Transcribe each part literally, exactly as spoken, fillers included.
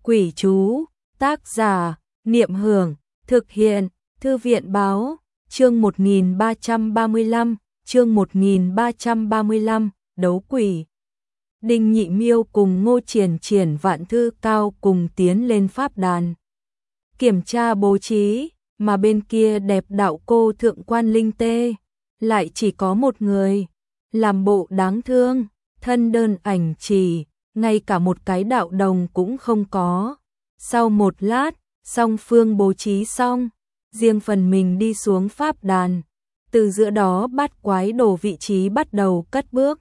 Quỷ chú, tác giả, Niệm Hưởng, thực hiện, Thư viện Báo, chương một nghìn ba trăm ba mươi lăm, chương một nghìn ba trăm ba mươi lăm, đấu quỷ. Đinh Nhị Miêu cùng Ngô Triển Triển Vạn Thư Cao cùng tiến lên pháp đàn. Kiểm tra bố trí, mà bên kia đẹp đạo cô Thượng Quan Linh Tê, lại chỉ có một người, làm bộ đáng thương, thân đơn ảnh chỉ, ngay cả một cái đạo đồng cũng không có. Sau một lát, song phương bố trí xong, riêng phần mình đi xuống pháp đàn, từ giữa đó bát quái đồ vị trí bắt đầu cất bước.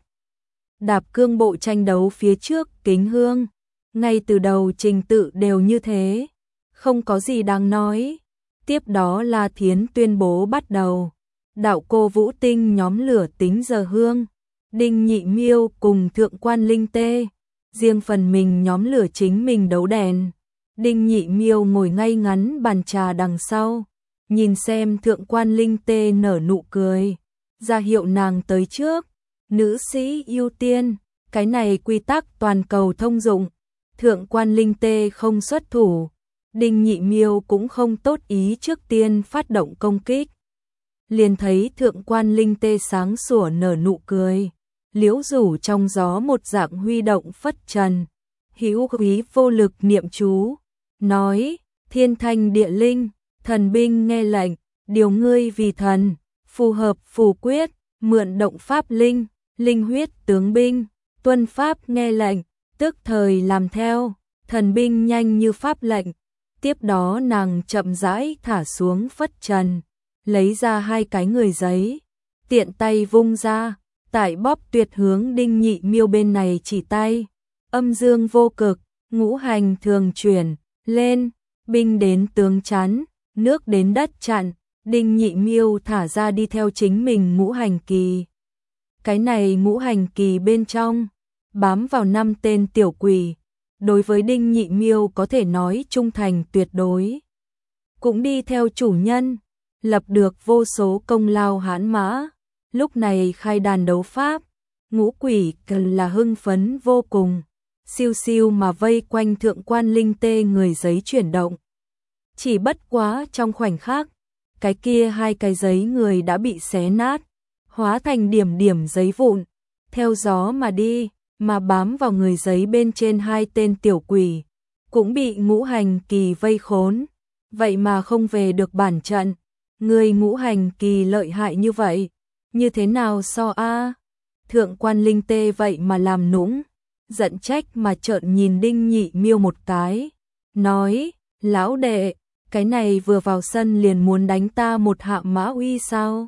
Đạp cương bộ tranh đấu phía trước kính hương, ngay từ đầu trình tự đều như thế, không có gì đáng nói. Tiếp đó La Thiến tuyên bố bắt đầu, đạo cô Vũ Tinh nhóm lửa tính giờ hương, Đinh Nhị Miêu cùng Thượng Quan Linh Tê, riêng phần mình nhóm lửa chính mình đấu đèn. Đinh Nhị Miêu ngồi ngay ngắn bàn trà đằng sau, nhìn xem Thượng Quan Linh Tê nở nụ cười, ra hiệu nàng tới trước. Nữ sĩ ưu tiên, cái này quy tắc toàn cầu thông dụng. Thượng Quan Linh Tê không xuất thủ, Đinh Nhị Miêu cũng không tốt ý trước tiên phát động công kích. Liền thấy Thượng Quan Linh Tê sáng sủa nở nụ cười, liễu rủ trong gió một dạng huy động phất trần, hữu khí vô lực niệm chú, nói: thiên thanh địa linh, thần binh nghe lệnh, điều ngươi vì thần, phù hợp phù quyết, mượn động pháp linh, linh huyết tướng binh, tuân pháp nghe lệnh, tức thời làm theo, thần binh nhanh như pháp lệnh. Tiếp đó nàng chậm rãi thả xuống phất trần, lấy ra hai cái người giấy, tiện tay vung ra, tại bóp tuyệt hướng Đinh Nhị Miêu bên này chỉ tay, âm dương vô cực, ngũ hành thường chuyển, lên, binh đến tướng chắn, nước đến đất chặn. Đinh Nhị Miêu thả ra đi theo chính mình ngũ hành kỳ. Cái này ngũ hành kỳ bên trong, bám vào năm tên tiểu quỷ, đối với Đinh Nhị Miêu có thể nói trung thành tuyệt đối. Cũng đi theo chủ nhân, lập được vô số công lao hãn mã. Lúc này khai đàn đấu pháp, ngũ quỷ cần là hưng phấn vô cùng, siêu siêu mà vây quanh Thượng Quan Linh Tê người giấy chuyển động. Chỉ bất quá trong khoảnh khắc, cái kia hai cái giấy người đã bị xé nát, hóa thành điểm điểm giấy vụn, theo gió mà đi, mà bám vào người giấy bên trên hai tên tiểu quỷ, cũng bị ngũ hành kỳ vây khốn, vậy mà không về được bản trận. Người ngũ hành kỳ lợi hại như vậy, như thế nào so a? Thượng Quan Linh Tê vậy mà làm nũng, giận trách mà trợn nhìn Đinh Nhị Miêu một cái, nói: lão đệ, cái này vừa vào sân liền muốn đánh ta một hạ mã uy sao?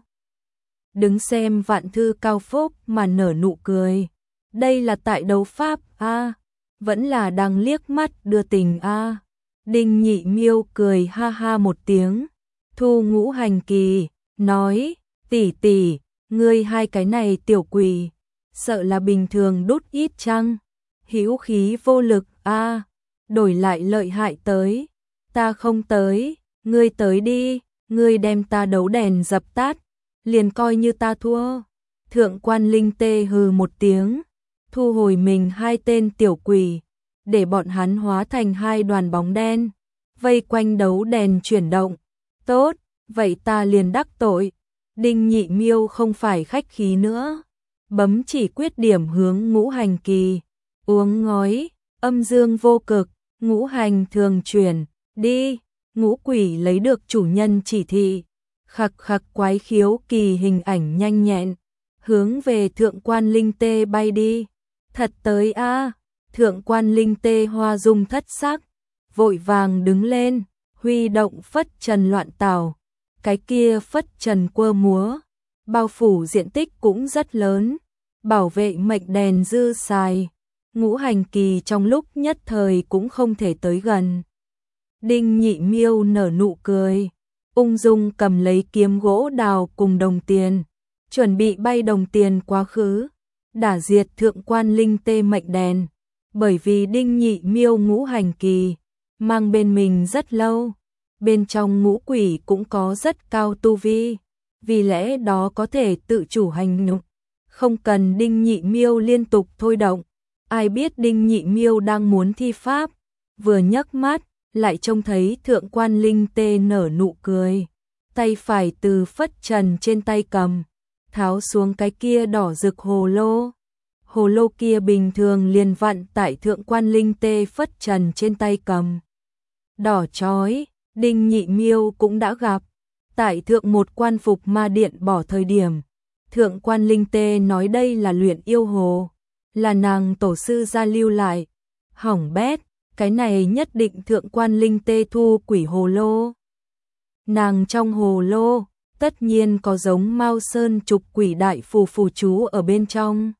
Đứng xem Vạn Thư Cao Phúc mà nở nụ cười, đây là tại đấu pháp a, à, vẫn là đang liếc mắt đưa tình a. À. Đinh Nhị Miêu cười ha ha một tiếng, thu ngũ hành kỳ, nói: tỷ tỷ, ngươi hai cái này tiểu quỷ, sợ là bình thường đút ít chăng? Hữu khí vô lực a, à, đổi lại lợi hại tới, ta không tới, ngươi tới đi, ngươi đem ta đấu đèn dập tắt, liền coi như ta thua. Thượng Quan Linh Tê hừ một tiếng, thu hồi mình hai tên tiểu quỷ, để bọn hắn hóa thành hai đoàn bóng đen, vây quanh đấu đèn chuyển động. Tốt, vậy ta liền đắc tội. Đinh Nhị Miêu không phải khách khí nữa, bấm chỉ quyết điểm hướng ngũ hành kỳ, uống ngói, âm dương vô cực, ngũ hành thường chuyển, đi. Ngũ quỷ lấy được chủ nhân chỉ thị, khặc khặc quái khiếu kỳ hình ảnh nhanh nhẹn, hướng về Thượng Quan Linh Tê bay đi. Thật tới a. À. Thượng Quan Linh Tê hoa dung thất sắc, vội vàng đứng lên, huy động phất trần loạn tảo. Cái kia phất trần quơ múa, bao phủ diện tích cũng rất lớn, bảo vệ mệnh đèn dư xài. Ngũ hành kỳ trong lúc nhất thời cũng không thể tới gần. Đinh Nhị Miêu nở nụ cười, ung dung cầm lấy kiếm gỗ đào cùng đồng tiền, chuẩn bị bay đồng tiền quá khứ, đả diệt Thượng Quan Linh Tê mệnh đèn. Bởi vì Đinh Nhị Miêu ngũ hành kỳ, mang bên mình rất lâu, bên trong ngũ quỷ cũng có rất cao tu vi, vì lẽ đó có thể tự chủ hành động, không cần Đinh Nhị Miêu liên tục thôi động. Ai biết Đinh Nhị Miêu đang muốn thi pháp, vừa nhấc mắt, lại trông thấy Thượng Quan Linh Tê nở nụ cười. Tay phải từ phất trần trên tay cầm, tháo xuống cái kia đỏ rực hồ lô. Hồ lô kia bình thường liền vặn tại Thượng Quan Linh Tê phất trần trên tay cầm. Đỏ chói, Đinh Nhị Miêu cũng đã gặp. Tại Thượng một quan phục ma điện bỏ thời điểm, Thượng Quan Linh Tê nói đây là luyện yêu hồ, là nàng tổ sư gia lưu lại. Hỏng bét, cái này nhất định Thượng Quan Linh Tê thu quỷ hồ lô. Nàng trong hồ lô, tất nhiên có giống Mao Sơn trục quỷ đại phù phù chú ở bên trong.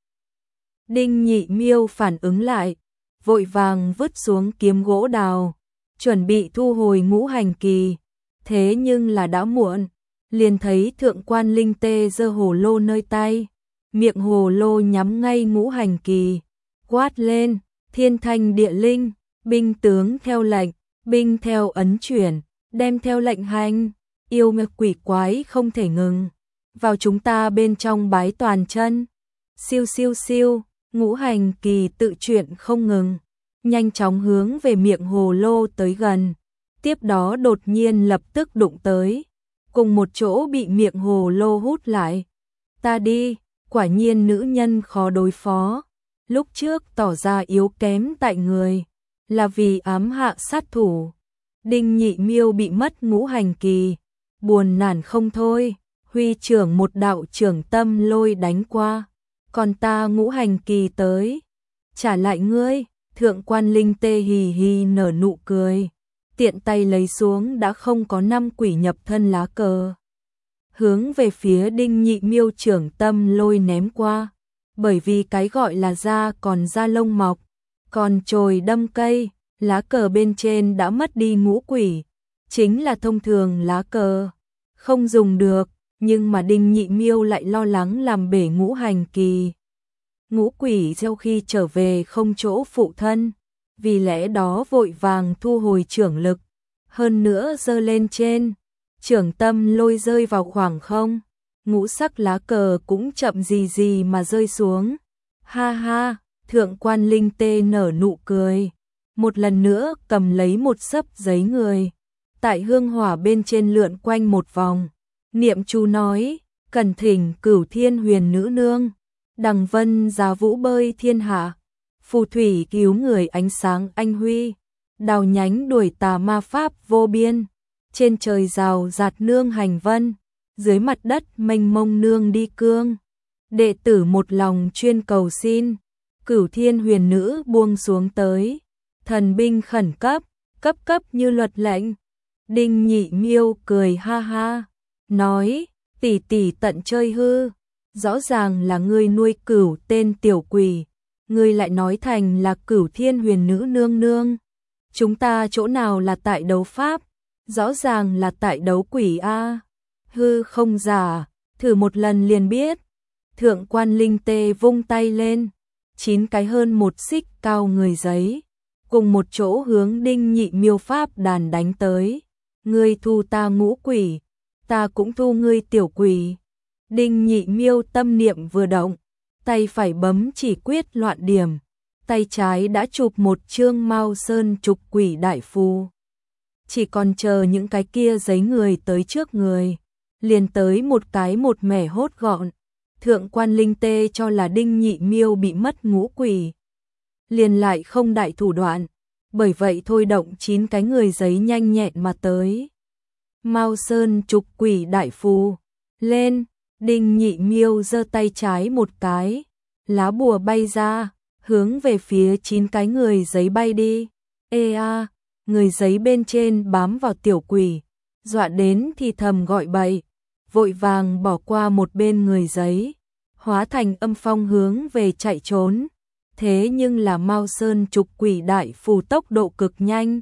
Đinh Nhị Miêu phản ứng lại, vội vàng vứt xuống kiếm gỗ đào, chuẩn bị thu hồi ngũ hành kỳ. Thế nhưng là đã muộn, liền thấy Thượng Quan Linh Tê giơ hồ lô nơi tay, miệng hồ lô nhắm ngay ngũ hành kỳ, quát lên, thiên thanh địa linh, binh tướng theo lệnh, binh theo ấn chuyển, đem theo lệnh hành, yêu mê quỷ quái không thể ngừng, vào chúng ta bên trong bái toàn chân. Siêu siêu siêu, ngũ hành kỳ tự chuyển không ngừng, nhanh chóng hướng về miệng hồ lô tới gần. Tiếp đó đột nhiên lập tức đụng tới, cùng một chỗ bị miệng hồ lô hút lại. Ta đi, quả nhiên nữ nhân khó đối phó. Lúc trước tỏ ra yếu kém tại người, là vì ám hạ sát thủ. Đinh Nhị Miêu bị mất ngũ hành kỳ, buồn nản không thôi, huy trưởng một đạo trưởng tâm lôi đánh qua. Còn ta ngũ hành kỳ tới, trả lại ngươi. Thượng Quan Linh Tê hì hì nở nụ cười, tiện tay lấy xuống đã không có năm quỷ nhập thân lá cờ, hướng về phía Đinh Nhị Miêu trưởng tâm lôi ném qua. Bởi vì cái gọi là da còn da lông mọc, còn chồi đâm cây, lá cờ bên trên đã mất đi ngũ quỷ, chính là thông thường lá cờ, không dùng được, nhưng mà Đinh Nhị Miêu lại lo lắng làm bể ngũ hành kỳ. Ngũ quỷ sau khi trở về không chỗ phụ thân, vì lẽ đó vội vàng thu hồi trưởng lực, hơn nữa giơ lên trên, trưởng tâm lôi rơi vào khoảng không, ngũ sắc lá cờ cũng chậm gì gì mà rơi xuống. Ha ha, Thượng Quan Linh Tê nở nụ cười, một lần nữa cầm lấy một xấp giấy người, tại hương hỏa bên trên lượn quanh một vòng, niệm chú nói, cần thỉnh Cửu Thiên Huyền Nữ Nương, Đằng Vân giá vũ bơi thiên hạ, phù thủy cứu người ánh sáng anh huy, đào nhánh đuổi tà ma pháp vô biên, trên trời rào rạt nương hành vân, dưới mặt đất mênh mông nương đi cương. Đệ tử một lòng chuyên cầu xin, Cửu Thiên Huyền Nữ buông xuống tới, thần binh khẩn cấp, cấp cấp như luật lệnh. Đinh Nhị Miêu cười ha ha, nói, tỷ tỷ tận chơi hư, rõ ràng là ngươi nuôi cửu tên tiểu quỷ, ngươi lại nói thành là Cửu Thiên Huyền Nữ nương nương. Chúng ta chỗ nào là tại đấu pháp, rõ ràng là tại đấu quỷ a. Hư không giả, thử một lần liền biết. Thượng Quan Linh Tê vung tay lên, chín cái hơn một xích cao người giấy, cùng một chỗ hướng Đinh Nhị Miêu pháp đàn đánh tới. Ngươi thu ta ngũ quỷ, ta cũng thu ngươi tiểu quỷ. Đinh Nhị Miêu tâm niệm vừa động, tay phải bấm chỉ quyết loạn điểm, tay trái đã chụp một chương Mao Sơn trục quỷ đại phù. Chỉ còn chờ những cái kia giấy người tới trước người, liền tới một cái một mẻ hốt gọn. Thượng Quan Linh Tê cho là Đinh Nhị Miêu bị mất ngũ quỷ, liền lại không đại thủ đoạn, bởi vậy thôi động chín cái người giấy nhanh nhẹn mà tới. Mao Sơn trục quỷ đại phù, lên, Đinh Nhị Miêu giơ tay trái một cái, lá bùa bay ra, hướng về phía chín cái người giấy bay đi. Ê a, người giấy bên trên bám vào tiểu quỷ, dọa đến thì thầm gọi bậy, vội vàng bỏ qua một bên người giấy, hóa thành âm phong hướng về chạy trốn. Thế nhưng là Mao Sơn trục quỷ đại phù tốc độ cực nhanh,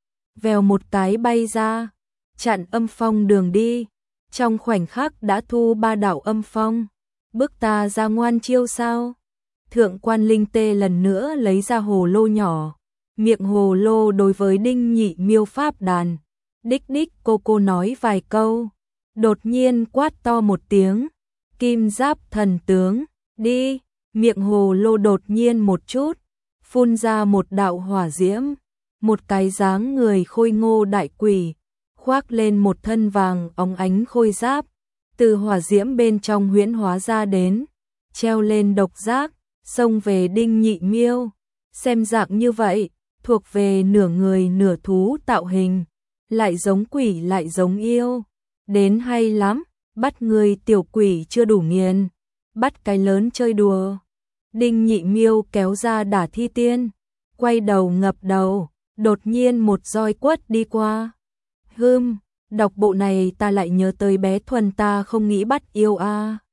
vèo một cái bay ra, chặn âm phong đường đi, trong khoảnh khắc đã thu ba đạo âm phong. Bức ta ra ngoan chiêu sao? Thượng Quan Linh Tê lần nữa lấy ra hồ lô nhỏ, miệng hồ lô đối với Đinh Nhị Miêu pháp đàn, đích đích cô cô nói vài câu, đột nhiên quát to một tiếng, kim giáp thần tướng, đi. Miệng hồ lô đột nhiên một chút, phun ra một đạo hỏa diễm, một cái dáng người khôi ngô đại quỷ, khoác lên một thân vàng óng ánh khôi giáp, từ hỏa diễm bên trong huyễn hóa ra đến, treo lên độc giác, xông về Đinh Nhị Miêu, xem dạng như vậy, thuộc về nửa người nửa thú tạo hình, lại giống quỷ lại giống yêu, đến hay lắm, bắt người tiểu quỷ chưa đủ nghiền, bắt cái lớn chơi đùa. Đinh Nhị Miêu kéo ra Đả Thi Tiên, quay đầu ngập đầu, đột nhiên một roi quất đi qua. Hừm, đọc bộ này ta lại nhớ tới bé Thuần ta không nghĩ bắt yêu a. À.